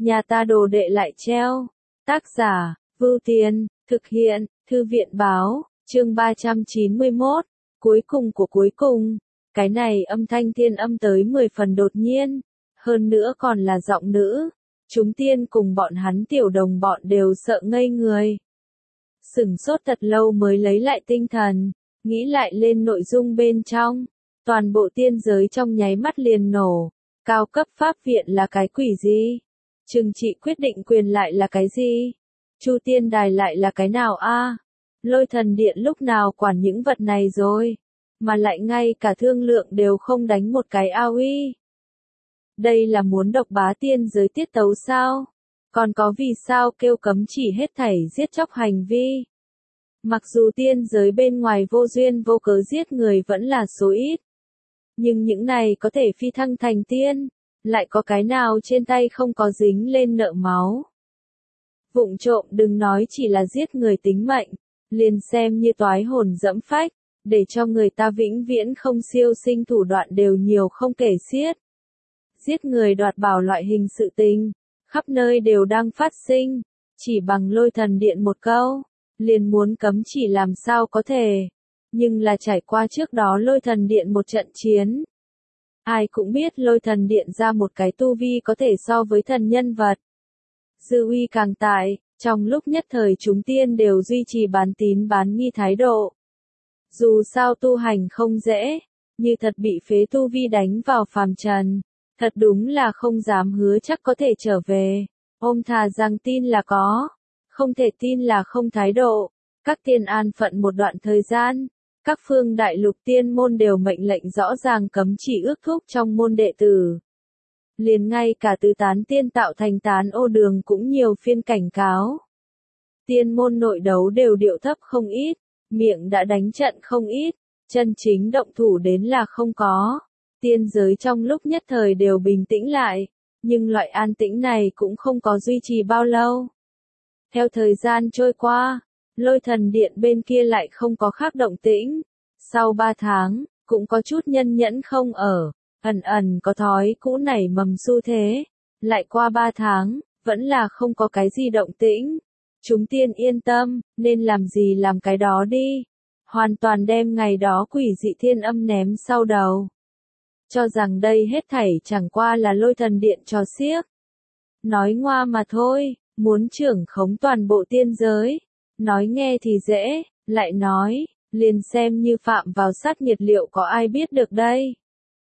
nhà ta đồ đệ lại treo. Tác giả, Vưu Tiền, thực hiện, Thư viện báo, chương 391, cuối cùng của cuối cùng. Cái này âm thanh thiên âm tới 10 phần đột nhiên, hơn nữa còn là giọng nữ. Chúng tiên cùng bọn hắn tiểu đồng bọn đều sợ ngây người. Sửng sốt thật lâu mới lấy lại tinh thần, nghĩ lại lên nội dung bên trong. Toàn bộ tiên giới trong nháy mắt liền nổ. Cao cấp pháp viện là cái quỷ gì? Trừng trị quyết định quyền lại là cái gì? Chu tiên đài lại là cái nào a? Lôi thần điện lúc nào quản những vật này rồi? Mà lại ngay cả thương lượng đều không đánh một cái ao uy. Đây là muốn độc bá tiên giới tiết tấu sao? Còn có vì sao kêu cấm chỉ hết thảy giết chóc hành vi? Mặc dù tiên giới bên ngoài vô duyên vô cớ giết người vẫn là số ít. Nhưng những này có thể phi thăng thành tiên, lại có cái nào trên tay không có dính lên nợ máu. Vụng trộm đừng nói chỉ là giết người tính mệnh, liền xem như toái hồn dẫm phách, để cho người ta vĩnh viễn không siêu sinh thủ đoạn đều nhiều không kể xiết. Giết người đoạt bảo loại hình sự tình, khắp nơi đều đang phát sinh, chỉ bằng lôi thần điện một câu, liền muốn cấm chỉ làm sao có thể. Nhưng là trải qua trước đó lôi thần điện một trận chiến. Ai cũng biết lôi thần điện ra một cái tu vi có thể so với thần nhân vật. Dư uy càng tại, trong lúc nhất thời chúng tiên đều duy trì bán tín bán nghi thái độ. Dù sao tu hành không dễ, như thật bị phế tu vi đánh vào phàm trần, thật đúng là không dám hứa chắc có thể trở về. Ôm thà rằng tin là có, không thể tin là không thái độ. Các tiên an phận một đoạn thời gian, các phương đại lục tiên môn đều mệnh lệnh rõ ràng cấm chỉ ước thúc trong môn đệ tử. Liền ngay cả tứ tán tiên tạo thành tán ô đường cũng nhiều phiên cảnh cáo. Tiên môn nội đấu đều điệu thấp không ít, miệng đã đánh trận không ít, chân chính động thủ đến là không có. Tiên giới trong lúc nhất thời đều bình tĩnh lại, nhưng loại an tĩnh này cũng không có duy trì bao lâu. Theo thời gian trôi qua, lôi thần điện bên kia lại không có khác động tĩnh. Sau 3 tháng, cũng có chút nhân nhẫn không ở, ẩn ẩn có thói cũ nảy mầm xu thế. Lại qua 3 tháng, vẫn là không có cái gì động tĩnh. Chúng tiên yên tâm, nên làm gì làm cái đó đi. Hoàn toàn đem ngày đó quỷ dị thiên âm ném sau đầu. Cho rằng đây hết thảy chẳng qua là lôi thần điện trò xiếc. Nói ngoa mà thôi, muốn trưởng khống toàn bộ tiên giới. Nói nghe thì dễ, lại nói, liền xem như phạm vào sát nhiệt liệu có ai biết được đây.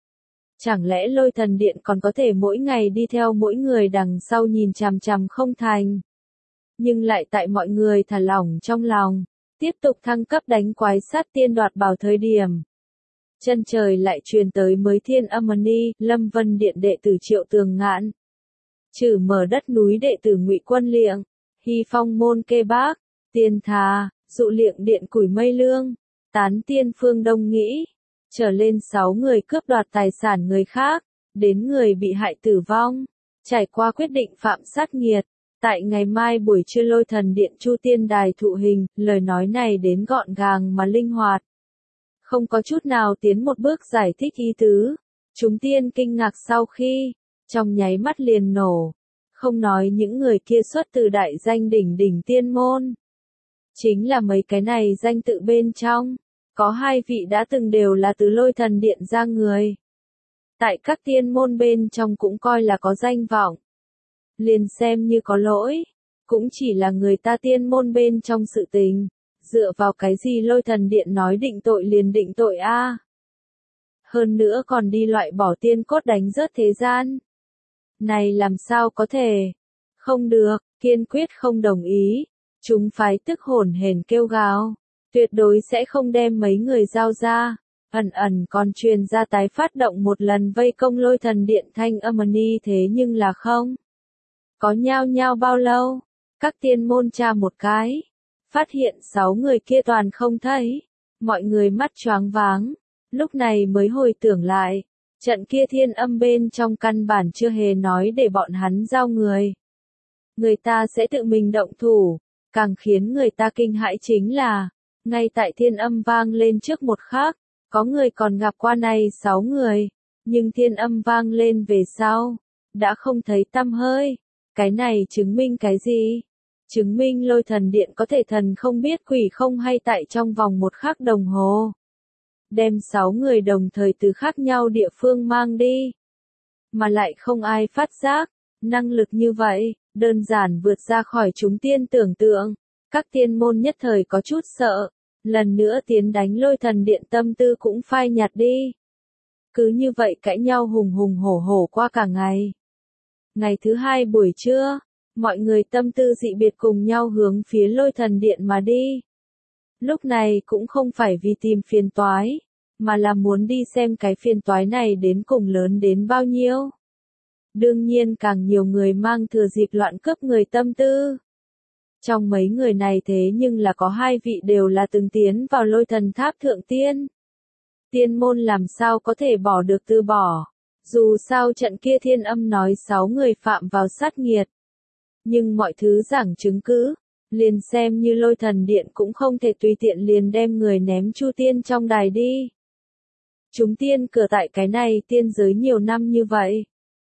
Chẳng lẽ lôi thần điện còn có thể mỗi ngày đi theo mỗi người đằng sau nhìn chằm chằm không thành. Nhưng lại tại mọi người thả lỏng trong lòng, tiếp tục thăng cấp đánh quái sát tiên đoạt bảo thời điểm. Chân trời lại truyền tới mới thiên âm ni, Lâm Vân Điện đệ tử Triệu Tường Ngạn. Trừ mở đất núi đệ tử Ngụy Quân Liệng, Hy Phong môn Kê Bác, Tiên Thà, Dụ Liệng điện Củi Mây Lương, Tán tiên Phương Đông Nghĩ, trở lên 6 người cướp đoạt tài sản người khác, đến người bị hại tử vong, trải qua quyết định phạm sát nghiệt. Tại ngày mai buổi trưa lôi thần điện Chu Tiên Đài thụ hình, lời nói này đến gọn gàng mà linh hoạt. Không có chút nào tiến một bước giải thích ý tứ. Chúng tiên kinh ngạc sau khi, trong nháy mắt liền nổ. Không nói những người kia xuất từ đại danh đỉnh đỉnh tiên môn. Chính là mấy cái này danh tự bên trong. Có 2 vị đã từng đều là từ lôi thần điện ra người. Tại các tiên môn bên trong cũng coi là có danh vọng. Liền xem như có lỗi, cũng chỉ là người ta tiên môn bên trong sự tình. Dựa vào cái gì lôi thần điện nói định tội liền định tội a? Hơn nữa còn đi loại bỏ tiên cốt đánh rớt thế gian. Này làm sao có thể? Không được, kiên quyết không đồng ý. Chúng phái tức hổn hển kêu gào. Tuyệt đối sẽ không đem mấy người giao ra. Ẩn ẩn còn truyền ra tái phát động một lần vây công lôi thần điện thanh âm ni thế nhưng là không. Có nhao nhao bao lâu? Các tiên môn tra một cái. Phát hiện 6 người kia toàn không thấy. Mọi người mắt choáng váng. Lúc này mới hồi tưởng lại. Trận kia thiên âm bên trong căn bản chưa hề nói để bọn hắn giao người. Người ta sẽ tự mình động thủ. Càng khiến người ta kinh hãi chính là, ngay tại thiên âm vang lên trước một khắc, có người còn gặp qua này 6 người. Nhưng thiên âm vang lên về sau, đã không thấy tăm hơi. Cái này chứng minh cái gì? Chứng minh Lôi Thần Điện có thể thần không biết quỷ không hay tại trong vòng 1 khắc đồng hồ. Đem 6 người đồng thời từ khác nhau địa phương mang đi. Mà lại không ai phát giác, năng lực như vậy, đơn giản vượt ra khỏi chúng tiên tưởng tượng. Các tiên môn nhất thời có chút sợ, lần nữa tiến đánh Lôi Thần Điện tâm tư cũng phai nhạt đi. Cứ như vậy cãi nhau hùng hùng hổ hổ qua cả ngày. Ngày thứ 2 buổi trưa, mọi người tâm tư dị biệt cùng nhau hướng phía Lôi Thần Điện mà đi. Lúc này cũng không phải vì tìm phiền toái, mà là muốn đi xem cái phiền toái này đến cùng lớn đến bao nhiêu. Đương nhiên càng nhiều người mang thừa dịp loạn cướp người tâm tư. Trong mấy người này thế nhưng là có 2 vị đều là từng tiến vào Lôi Thần Tháp thượng tiên. Tiên môn làm sao có thể bỏ được từ bỏ. Dù sao trận kia Thiên Âm nói 6 người phạm vào sát nghiệt. Nhưng mọi thứ giảng chứng cứ, liền xem như Lôi Thần Điện cũng không thể tùy tiện liền đem người ném Chu Tiên trong đài đi. Chúng tiên cửa tại cái này tiên giới nhiều năm như vậy.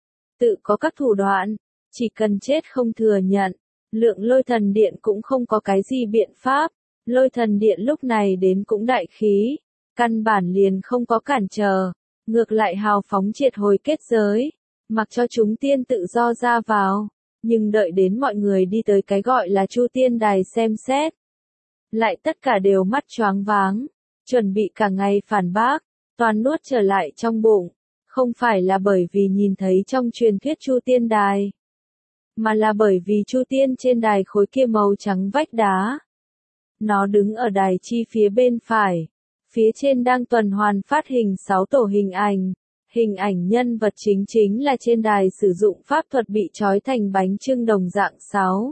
Tự có các thủ đoạn, chỉ cần chết không thừa nhận. Lượng Lôi Thần Điện cũng không có cái gì biện pháp. Lôi Thần Điện lúc này đến cũng đại khí. Căn bản liền không có cản trở. Ngược lại hào phóng triệt hồi kết giới. Mặc cho chúng tiên tự do ra vào. Nhưng đợi đến mọi người đi tới cái gọi là Chu Tiên Đài xem xét. Lại tất cả đều mắt choáng váng. Chuẩn bị cả ngày phản bác. Toàn nuốt trở lại trong bụng. Không phải là bởi vì nhìn thấy trong truyền thuyết Chu Tiên Đài. Mà là bởi vì Chu Tiên trên đài khối kia màu trắng vách đá. Nó đứng ở đài chi phía bên phải. Phía trên đang tuần hoàn phát hình 6 tổ hình ảnh. Hình ảnh nhân vật chính là trên đài sử dụng pháp thuật bị trói thành bánh chưng đồng dạng 6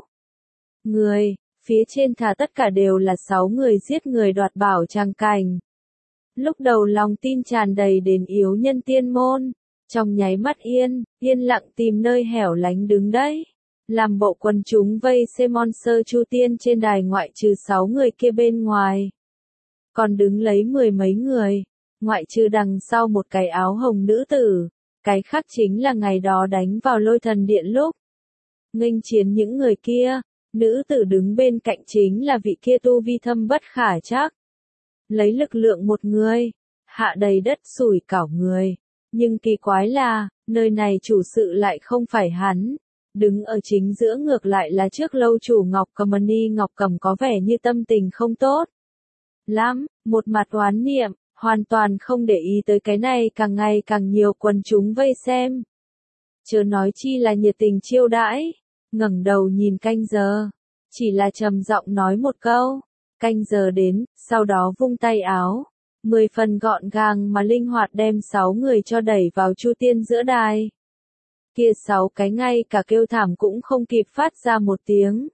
người. Phía trên thà tất cả đều là 6 người giết người đoạt bảo trang cảnh. Lúc đầu lòng tin tràn đầy đến yếu nhân tiên môn. Trong nháy mắt yên lặng tìm nơi hẻo lánh đứng đấy. Làm bộ quần chúng vây xem monster Chu Tiên trên đài ngoại trừ 6 người kia bên ngoài. Còn đứng lấy 10 mấy người, ngoại trừ đằng sau một cái áo hồng nữ tử, cái khác chính là ngày đó đánh vào Lôi Thần Điện lúc. Nghênh chiến những người kia, nữ tử đứng bên cạnh chính là vị kia tu vi thâm bất khả trắc. Lấy lực lượng một người, hạ đầy đất sủi cảo người. Nhưng kỳ quái là, nơi này chủ sự lại không phải hắn. Đứng ở chính giữa ngược lại là trước lâu chủ Ngọc Cầm Ngọc Cầm có vẻ như tâm tình không tốt lắm, một mặt oán niệm, hoàn toàn không để ý tới cái này càng ngày càng nhiều quần chúng vây xem. Chớ nói chi là nhiệt tình chiêu đãi, ngẩng đầu nhìn canh giờ, chỉ là trầm giọng nói một câu, canh giờ đến, sau đó vung tay áo, 10 phần gọn gàng mà linh hoạt đem 6 người cho đẩy vào Chu Tiên giữa đài. Kia 6 cái ngay cả kêu thảm cũng không kịp phát ra một tiếng.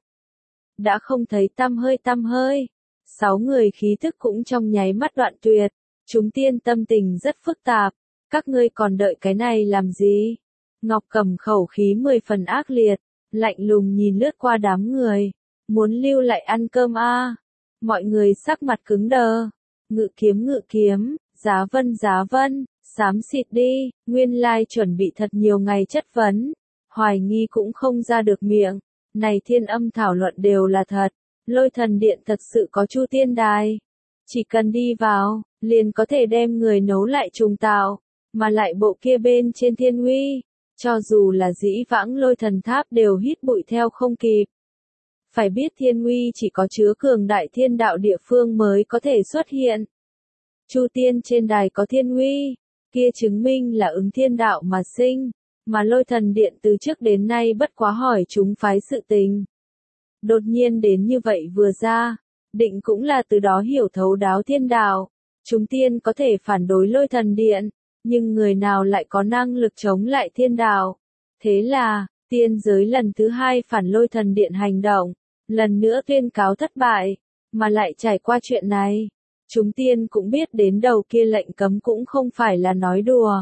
Đã không thấy tăm hơi. 6 người khí thức cũng trong nháy mắt đoạn tuyệt. Chúng tiên tâm tình rất phức tạp. Các ngươi còn đợi cái này làm gì? Ngọc Cầm khẩu khí 10 phần ác liệt, lạnh lùng nhìn lướt qua đám người. Muốn lưu lại ăn cơm à? Mọi người sắc mặt cứng đờ. Ngự kiếm, giá vân, xám xịt đi, nguyên lai chuẩn bị thật nhiều ngày chất vấn. Hoài nghi cũng không ra được miệng. Này Thiên Âm thảo luận đều là thật. Lôi Thần Điện thật sự có Chu Tiên Đài. Chỉ cần đi vào, liền có thể đem người nấu lại trùng tạo. Mà lại bộ kia bên trên thiên uy. Cho dù là dĩ vãng Lôi Thần Tháp đều hít bụi theo không kịp. Phải biết thiên uy chỉ có chứa cường đại thiên đạo địa phương mới có thể xuất hiện. Chu Tiên trên đài có thiên uy, kia chứng minh là ứng thiên đạo mà sinh, mà Lôi Thần Điện từ trước đến nay bất quá hỏi chúng phái sự tình. Đột nhiên đến như vậy vừa ra, định cũng là từ đó hiểu thấu đáo thiên đạo. Chúng tiên có thể phản đối Lôi Thần Điện, nhưng người nào lại có năng lực chống lại thiên đạo. Thế là, tiên giới lần thứ 2 phản Lôi Thần Điện hành động, lần nữa tuyên cáo thất bại, mà lại trải qua chuyện này. Chúng tiên cũng biết đến đầu kia lệnh cấm cũng không phải là nói đùa.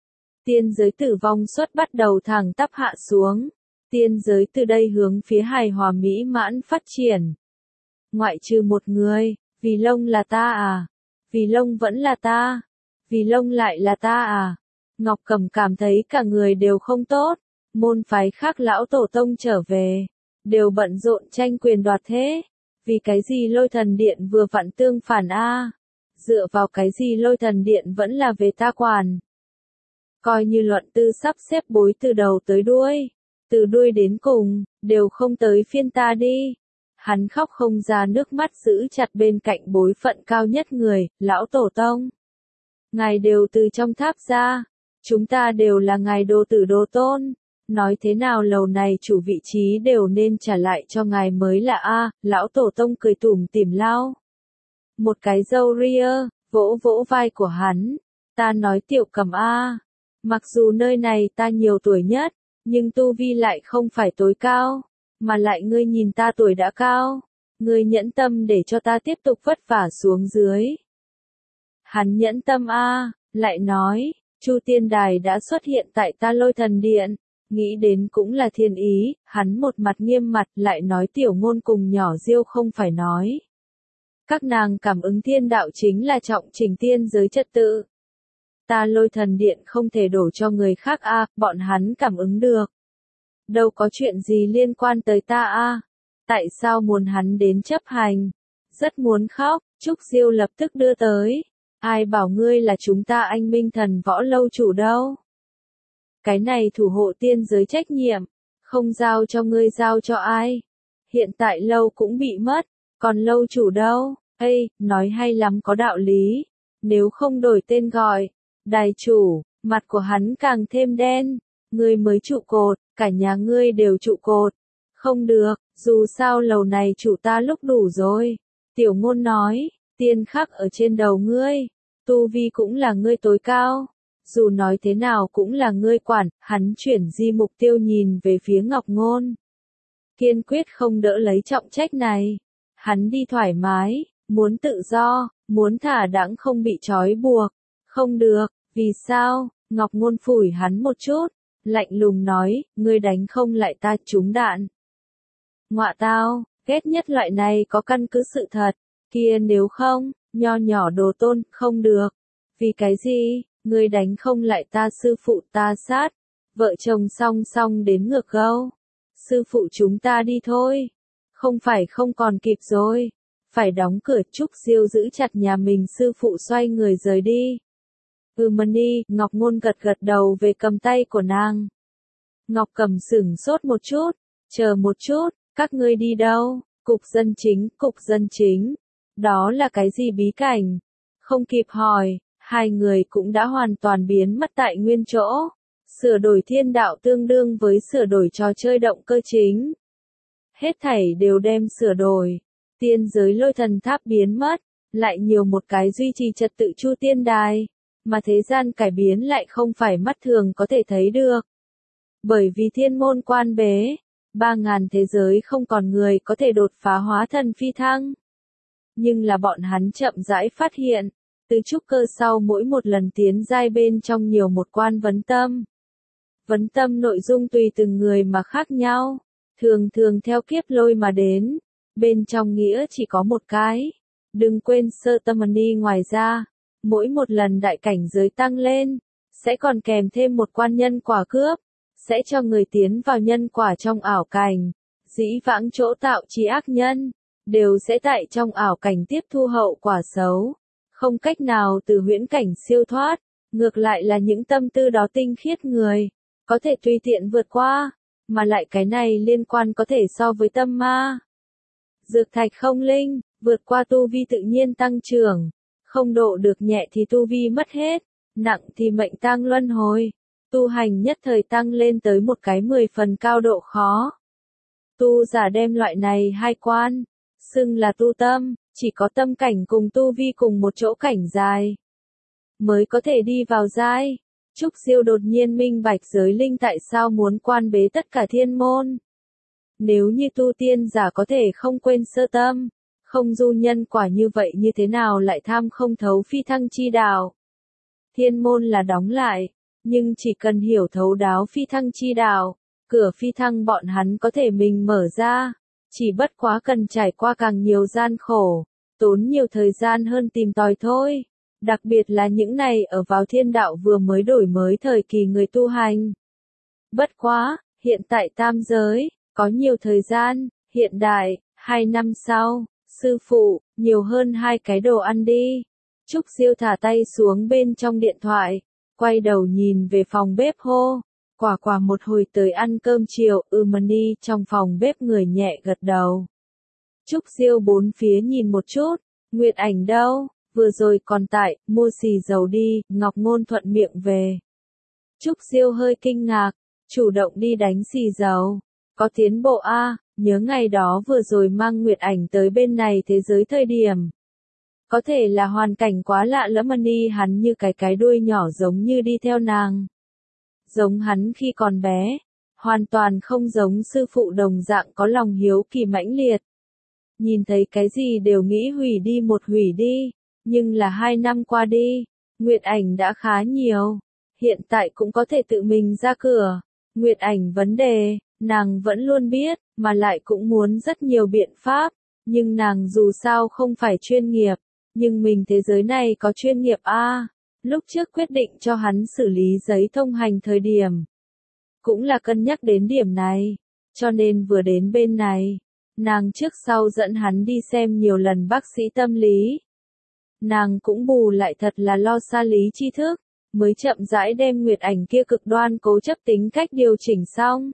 Tiên giới tử vong suất bắt đầu thẳng tắp hạ xuống. Tiên giới từ đây hướng phía hài hòa mỹ mãn phát triển. Ngoại trừ một người, vì lông là ta à? Vì lông vẫn là ta? Vì lông lại là ta à? Ngọc Cầm cảm thấy cả người đều không tốt. Môn phái khác lão tổ tông trở về, đều bận rộn tranh quyền đoạt thế. Vì cái gì Lôi Thần Điện vừa vặn tương phản a? Dựa vào cái gì Lôi Thần Điện vẫn là về ta quản? Coi như luận tư sắp xếp bối từ đầu tới đuôi, từ đuôi đến cùng, đều không tới phiên ta đi. Hắn khóc không ra nước mắt giữ chặt bên cạnh bối phận cao nhất người, lão tổ tông. Ngài đều từ trong tháp ra, chúng ta đều là ngài đồ tử đồ tôn. Nói thế nào lầu này chủ vị trí đều nên trả lại cho ngài mới là a. Lão tổ tông cười tủm tỉm lao. Một cái râu ria, vỗ vỗ vai của hắn. Ta nói Tiểu Cầm a, mặc dù nơi này ta nhiều tuổi nhất, nhưng tu vi lại không phải tối cao, mà lại ngươi nhìn ta tuổi đã cao, ngươi nhẫn tâm để cho ta tiếp tục vất vả xuống dưới. Hắn nhẫn tâm a, lại nói, Chu Tiên Đài đã xuất hiện tại ta Lôi Thần Điện, nghĩ đến cũng là thiên ý, hắn một mặt nghiêm mặt lại nói Tiểu Ngôn cùng nhỏ Diêu không phải nói. Các nàng cảm ứng thiên đạo chính là trọng trình tiên giới trật tự. Ta Lôi Thần Điện không thể đổ cho người khác a, bọn hắn cảm ứng được. Đâu có chuyện gì liên quan tới ta a, tại sao muốn hắn đến chấp hành? Rất muốn khóc, Trúc Diêu lập tức đưa tới. Ai bảo ngươi là chúng ta Anh Minh Thần Võ lâu chủ đâu? Cái này thủ hộ tiên giới trách nhiệm, không giao cho ngươi giao cho ai? Hiện tại lâu cũng bị mất, còn lâu chủ đâu? Ê, nói hay lắm có đạo lý. Nếu không đổi tên gọi, đài chủ, mặt của hắn càng thêm đen. Ngươi mới trụ cột, cả nhà ngươi đều trụ cột. Không được, dù sao lầu này chủ ta lúc đủ rồi. Tiểu Ngôn nói, tiên khắc ở trên đầu ngươi, tu vi cũng là ngươi tối cao. Dù nói thế nào cũng là ngươi quản, hắn chuyển di mục tiêu nhìn về phía Ngọc Ngôn. Kiên quyết không đỡ lấy trọng trách này. Hắn đi thoải mái, muốn tự do, muốn thả đãng không bị trói buộc. Không được, vì sao? Ngọc Ngôn phủi hắn một chút, lạnh lùng nói, ngươi đánh không lại ta trúng đạn. Ngọa tao, ghét nhất loại này có căn cứ sự thật, kia nếu không, nho nhỏ đồ tôn, không được. Vì cái gì, ngươi đánh không lại ta sư phụ ta sát, vợ chồng song song đến ngược gâu. Sư phụ chúng ta đi thôi, không phải không còn kịp rồi, phải đóng cửa. Trúc Diêu giữ chặt nhà mình sư phụ xoay người rời đi. Mani, Ngọc Ngôn gật gật đầu về cầm tay của nàng. Ngọc Cầm sửng sốt một chút, chờ một chút, các ngươi đi đâu? Cục dân chính, đó là cái gì bí cảnh? Không kịp hỏi, hai người cũng đã hoàn toàn biến mất tại nguyên chỗ. Sửa đổi thiên đạo tương đương với sửa đổi trò chơi động cơ chính. Hết thảy đều đem sửa đổi, tiên giới Lôi Thần Tháp biến mất, lại nhiều một cái duy trì trật tự Chu Tiên Đài. Mà thế gian cải biến lại không phải mắt thường có thể thấy được. Bởi vì thiên môn quan bế, 3.000 thế giới không còn người có thể đột phá hóa thần phi thăng. Nhưng là bọn hắn chậm rãi phát hiện, từ trúc cơ sau mỗi một lần tiến giai bên trong nhiều một quan vấn tâm. Vấn tâm nội dung tùy từng người mà khác nhau, thường thường theo kiếp lôi mà đến, bên trong nghĩa chỉ có một cái. Đừng quên sơ tâm ni ngoài ra. Mỗi một lần đại cảnh giới tăng lên, sẽ còn kèm thêm một quan nhân quả cướp, sẽ cho người tiến vào nhân quả trong ảo cảnh. Dĩ vãng chỗ tạo chi ác nhân, đều sẽ tại trong ảo cảnh tiếp thu hậu quả xấu. Không cách nào từ huyễn cảnh siêu thoát, ngược lại là những tâm tư đó tinh khiết người, có thể tùy tiện vượt qua, mà lại cái này liên quan có thể so với tâm ma. Dược thạch không linh, vượt qua tu vi tự nhiên tăng trưởng. Không độ được nhẹ thì tu vi mất hết, nặng thì mệnh tang luân hồi. Tu hành nhất thời tăng lên tới một cái 10 phần cao độ khó. Tu giả đem loại này hai quan, xưng là tu tâm, chỉ có tâm cảnh cùng tu vi cùng một chỗ cảnh dài, mới có thể đi vào giai. Trúc Diêu đột nhiên minh bạch giới linh tại sao muốn quan bế tất cả thiên môn. Nếu như tu tiên giả có thể không quên sơ tâm, không du nhân quả như vậy như thế nào lại tham không thấu phi thăng chi đạo. Thiên môn là đóng lại, nhưng chỉ cần hiểu thấu đáo phi thăng chi đạo, cửa phi thăng bọn hắn có thể mình mở ra, chỉ bất quá cần trải qua càng nhiều gian khổ, tốn nhiều thời gian hơn tìm tòi thôi. Đặc biệt là những này ở vào thiên đạo vừa mới đổi mới thời kỳ người tu hành. Bất quá, hiện tại tam giới, có nhiều thời gian, hiện đại, 2 năm sau, sư phụ, nhiều hơn 2 cái đồ ăn đi. Trúc Diêu thả tay xuống bên trong điện thoại, quay đầu nhìn về phòng bếp hô. Quả quả một hồi tới ăn cơm chiều, Mani trong phòng bếp người nhẹ gật đầu. Trúc Diêu bốn phía nhìn một chút, Nguyệt Ảnh đâu, vừa rồi còn tại, mua xì dầu đi, Ngọc Ngôn thuận miệng về. Trúc Diêu hơi kinh ngạc, chủ động đi đánh xì dầu, có tiến bộ a, nhớ ngày đó vừa rồi mang Nguyệt Ảnh tới bên này thế giới thời điểm. Có thể là hoàn cảnh quá lạ lẫm Mani hắn như cái đuôi nhỏ giống như đi theo nàng. Giống hắn khi còn bé, hoàn toàn không giống sư phụ đồng dạng có lòng hiếu kỳ mãnh liệt. Nhìn thấy cái gì đều nghĩ hủy đi một hủy đi, nhưng là 2 năm qua đi, Nguyệt Ảnh đã khá nhiều, hiện tại cũng có thể tự mình ra cửa. Nguyệt Ảnh vấn đề, nàng vẫn luôn biết, mà lại cũng muốn rất nhiều biện pháp, nhưng nàng dù sao không phải chuyên nghiệp, nhưng mình thế giới này có chuyên nghiệp a. Lúc trước quyết định cho hắn xử lý giấy thông hành thời điểm, cũng là cân nhắc đến điểm này, cho nên vừa đến bên này, nàng trước sau dẫn hắn đi xem nhiều lần bác sĩ tâm lý. Nàng cũng bù lại thật là lo xa lý tri thức, mới chậm rãi đem Nguyệt Ảnh kia cực đoan cố chấp tính cách điều chỉnh xong.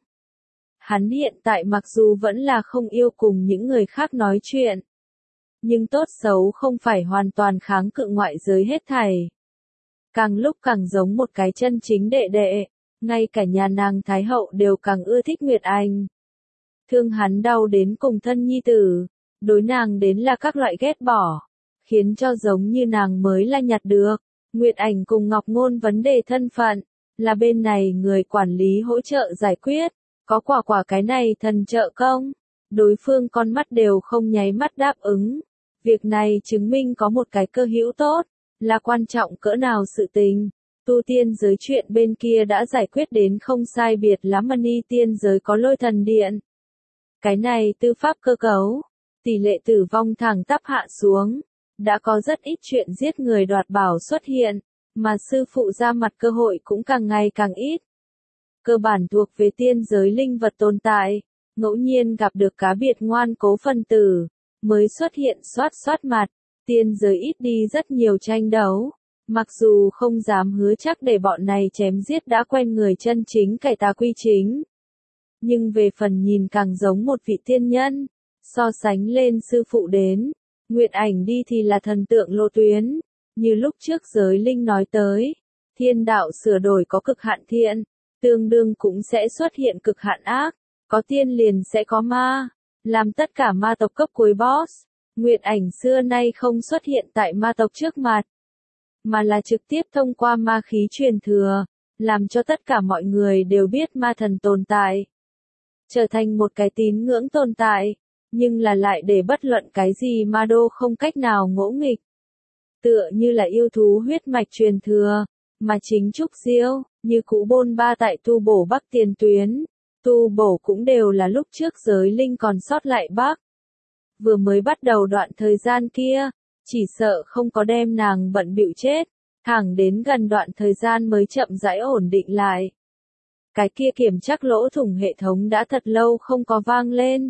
Hắn hiện tại mặc dù vẫn là không yêu cùng những người khác nói chuyện, nhưng tốt xấu không phải hoàn toàn kháng cự ngoại giới hết thảy. Càng lúc càng giống một cái chân chính đệ đệ, ngay cả nhà nàng Thái Hậu đều càng ưa thích Nguyệt Ảnh. Thương hắn đau đến cùng thân nhi tử, đối nàng đến là các loại ghét bỏ, khiến cho giống như nàng mới là nhặt được. Nguyệt Ảnh cùng Ngọc Ngôn vấn đề thân phận, là bên này người quản lý hỗ trợ giải quyết, có quả quả cái này thần trợ công. Đối phương con mắt đều không nháy mắt đáp ứng. Việc này chứng minh có một cái cơ hữu tốt, là quan trọng cỡ nào sự tình. Tu tiên giới chuyện bên kia đã giải quyết đến không sai biệt lắm Mani tiên giới có Lôi Thần Điện. Cái này tư pháp cơ cấu, tỷ lệ tử vong thẳng tắp hạ xuống, đã có rất ít chuyện giết người đoạt bảo xuất hiện, mà sư phụ ra mặt cơ hội cũng càng ngày càng ít. Cơ bản thuộc về tiên giới linh vật tồn tại, ngẫu nhiên gặp được cá biệt ngoan cố phân tử, mới xuất hiện soát mặt, tiên giới ít đi rất nhiều tranh đấu. Mặc dù không dám hứa chắc để bọn này chém giết đã quen người chân chính cải tà quy chính. Nhưng về phần nhìn càng giống một vị tiên nhân, so sánh lên sư phụ đến, Nguyệt Ảnh đi thì là thần tượng lộ tuyến, như lúc trước giới linh nói tới, thiên đạo sửa đổi có cực hạn thiện, tương đương cũng sẽ xuất hiện cực hạn ác, có tiên liền sẽ có ma, làm tất cả ma tộc cấp cuối boss. Nguyệt Ảnh xưa nay không xuất hiện tại ma tộc trước mặt, mà là trực tiếp thông qua ma khí truyền thừa, làm cho tất cả mọi người đều biết ma thần tồn tại, trở thành một cái tín ngưỡng tồn tại, nhưng là lại để bất luận cái gì ma đô không cách nào ngỗ nghịch. Tựa như là yêu thú huyết mạch truyền thừa, mà chính Trúc Diêu, như cũ bôn ba tại tu bổ Bắc tiền tuyến, tu bổ cũng đều là lúc trước giới linh còn sót lại Bắc. Vừa mới bắt đầu đoạn thời gian kia, chỉ sợ không có đem nàng bận bịu chết, thẳng đến gần đoạn thời gian mới chậm rãi ổn định lại. Cái kia kiểm chắc lỗ thủng hệ thống đã thật lâu không có vang lên.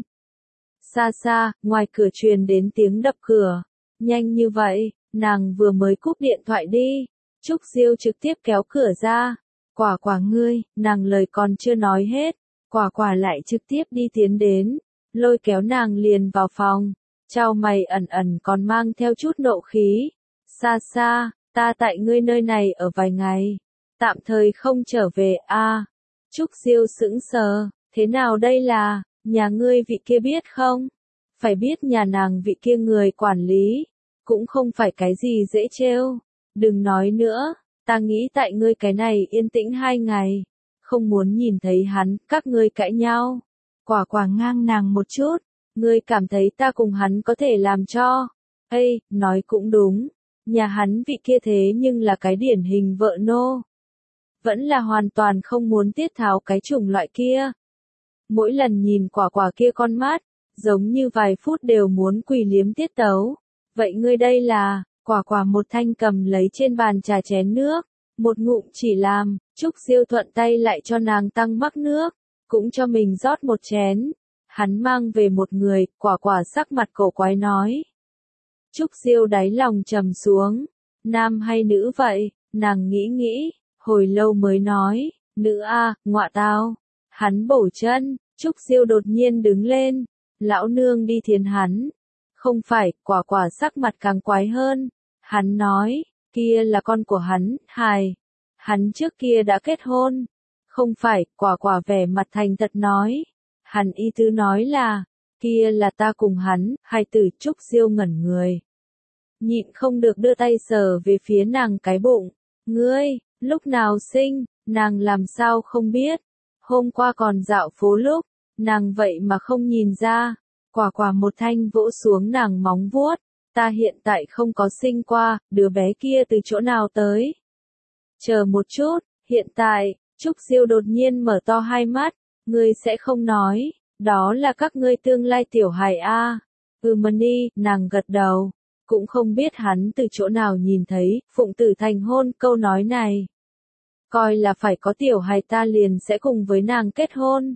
Xa xa, ngoài cửa truyền đến tiếng đập cửa. Nhanh như vậy, nàng vừa mới cúp điện thoại đi. Trúc Diêu trực tiếp kéo cửa ra. Quả quả ngươi, nàng lời còn chưa nói hết. Quả quả lại trực tiếp đi tiến đến, lôi kéo nàng liền vào phòng. Chào mày ẩn ẩn còn mang theo chút nộ khí. Xa xa, ta tại ngươi nơi này ở vài ngày. Tạm thời không trở về a. Trúc Diêu sững sờ, thế nào đây là, nhà ngươi vị kia biết không? Phải biết nhà nàng vị kia người quản lý, cũng không phải cái gì dễ trêu. Đừng nói nữa, ta nghĩ tại ngươi cái này yên tĩnh 2 ngày, không muốn nhìn thấy hắn, các ngươi cãi nhau. Quả quả ngang nàng một chút, ngươi cảm thấy ta cùng hắn có thể làm cho. Ê, nói cũng đúng, nhà hắn vị kia thế nhưng là cái điển hình vợ nô. Vẫn là hoàn toàn không muốn tiết tháo cái chủng loại kia. Mỗi lần nhìn quả quả kia con mắt, giống như vài phút đều muốn quỳ liếm tiết tấu. Vậy ngươi đây là, quả quả một thanh cầm lấy trên bàn trà chén nước, Một ngụm chỉ làm, Trúc Diêu thuận tay lại cho nàng tăng mắc nước, cũng cho mình rót một chén. Hắn mang về một người, Quả Quả sắc mặt cổ quái nói. Trúc Diêu đáy lòng trầm xuống, nam hay nữ vậy, nàng nghĩ nghĩ, hồi lâu mới nói, nữ a, ngọa tao. Hắn bổ chân, Trúc Diêu đột nhiên đứng lên, lão nương đi thiến hắn. Không phải, Quả Quả sắc mặt càng quái hơn. Hắn nói, kia là con của hắn, hài. Hắn trước kia đã kết hôn. Không phải, Quả Quả vẻ mặt thành thật nói. Hắn ý tứ nói là, kia là ta cùng hắn, hai tử. Trúc Diêu ngẩn người. Nhịn không được đưa tay sờ về phía nàng cái bụng. Ngươi, lúc nào sinh, nàng làm sao không biết. Hôm qua còn dạo phố lúc, nàng vậy mà không nhìn ra. Quả Quả một thanh vỗ xuống nàng móng vuốt. Ta hiện tại không có sinh qua, đứa bé kia từ chỗ nào tới. Chờ một chút, hiện tại, Trúc Diêu đột nhiên mở to hai mắt. Ngươi sẽ không nói, đó là các ngươi tương lai tiểu hài a. Mani, nàng gật đầu. Cũng không biết hắn từ chỗ nào nhìn thấy, Phụng Tử thành hôn câu nói này. Coi là phải có tiểu hài ta liền sẽ cùng với nàng kết hôn.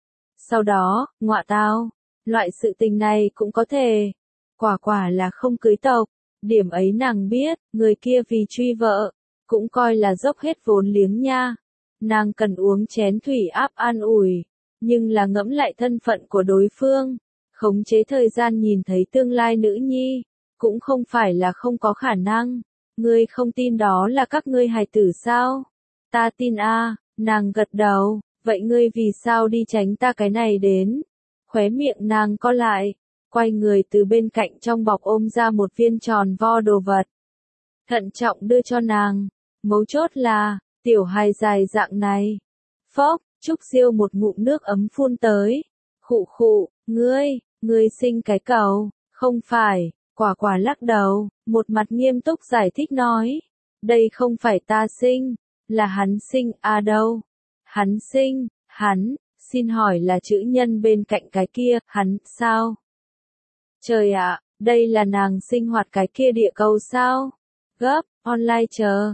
Sau đó, ngọa tao, loại sự tình này cũng có thể. Quả Quả là không cưới tộc, điểm ấy nàng biết, người kia vì truy vợ, cũng coi là dốc hết vốn liếng nha. Nàng cần uống chén thủy áp an ủi, nhưng là ngẫm lại thân phận của đối phương, khống chế thời gian nhìn thấy tương lai nữ nhi, cũng không phải là không có khả năng. Ngươi không tin đó là các ngươi hài tử sao? Ta tin a, nàng gật đầu, vậy ngươi vì sao đi tránh ta cái này đến? Khóe miệng nàng co lại, quay người từ bên cạnh trong bọc ôm ra một viên tròn vo đồ vật. Thận trọng đưa cho nàng, mấu chốt là, tiểu hài dài dạng này. Phốc, Trúc Diêu một ngụm nước ấm phun tới. Khụ khụ, ngươi sinh cái cầu, không phải. Quả Quả lắc đầu, một mặt nghiêm túc giải thích nói. Đây không phải ta sinh, là hắn sinh à đâu. Hắn sinh, hắn, xin hỏi là chữ nhân bên cạnh cái kia, hắn, sao? Trời ạ, đây là nàng sinh hoạt cái kia địa cầu sao? Gấp, online chờ,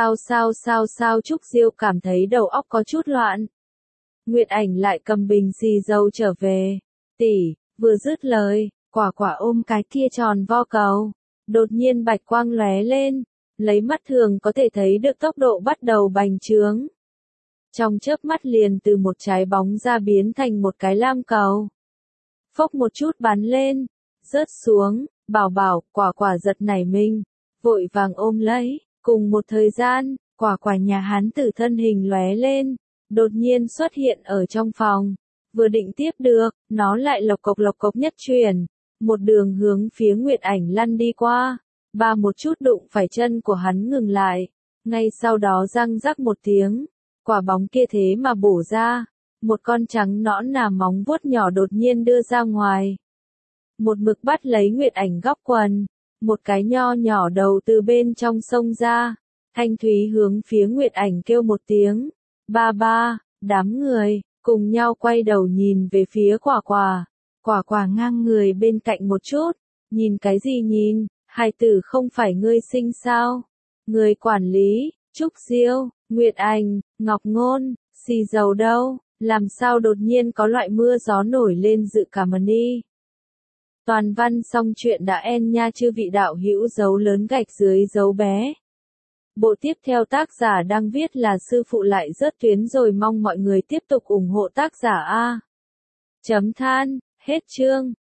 sao Trúc Diêu cảm thấy đầu óc có chút loạn. Nguyệt Ảnh lại cầm bình xì dầu trở về. Tỷ, vừa dứt lời, Quả Quả ôm cái kia tròn vo cầu. Đột nhiên bạch quang lóe lên, lấy mắt thường có thể thấy được tốc độ bắt đầu bành trướng. Trong chớp mắt liền từ một trái bóng ra biến thành một cái lam cầu. Phốc một chút bắn lên, rớt xuống, bảo, Quả Quả giật nảy mình, vội vàng ôm lấy. Cùng một thời gian, Quả Quả nhà hán tử thân hình lóe lên, đột nhiên xuất hiện ở trong phòng. Vừa định tiếp được, nó lại lộc cộc nhất chuyển, một đường hướng phía Nguyệt Ảnh lăn đi qua. Ba một chút đụng phải chân của hắn ngừng lại, ngay sau đó răng rắc một tiếng, quả bóng kia thế mà bổ ra, một con trắng nõn nà móng vuốt nhỏ đột nhiên đưa ra ngoài. Một mực bắt lấy Nguyệt Ảnh góc quần, một cái nho nhỏ đầu từ bên trong xông ra, Thanh Thúy hướng phía Nguyệt Ảnh kêu một tiếng, ba, đám người, cùng nhau quay đầu nhìn về phía Quả Quả. Quả Quả ngang người bên cạnh một chút, nhìn cái gì nhìn, hài tử không phải ngươi sinh sao? Người quản lý, Trúc Diêu, Nguyệt Ảnh, Ngọc Ngôn, xì dầu đâu, làm sao đột nhiên có loại mưa gió nổi lên dự cả mani. Toàn văn xong chuyện đã end nha chư vị đạo hữu dấu lớn gạch dưới dấu bé. Bộ tiếp theo tác giả đang viết là sư phụ lại rớt tuyến rồi, mong mọi người tiếp tục ủng hộ tác giả a. Chấm than, hết chương.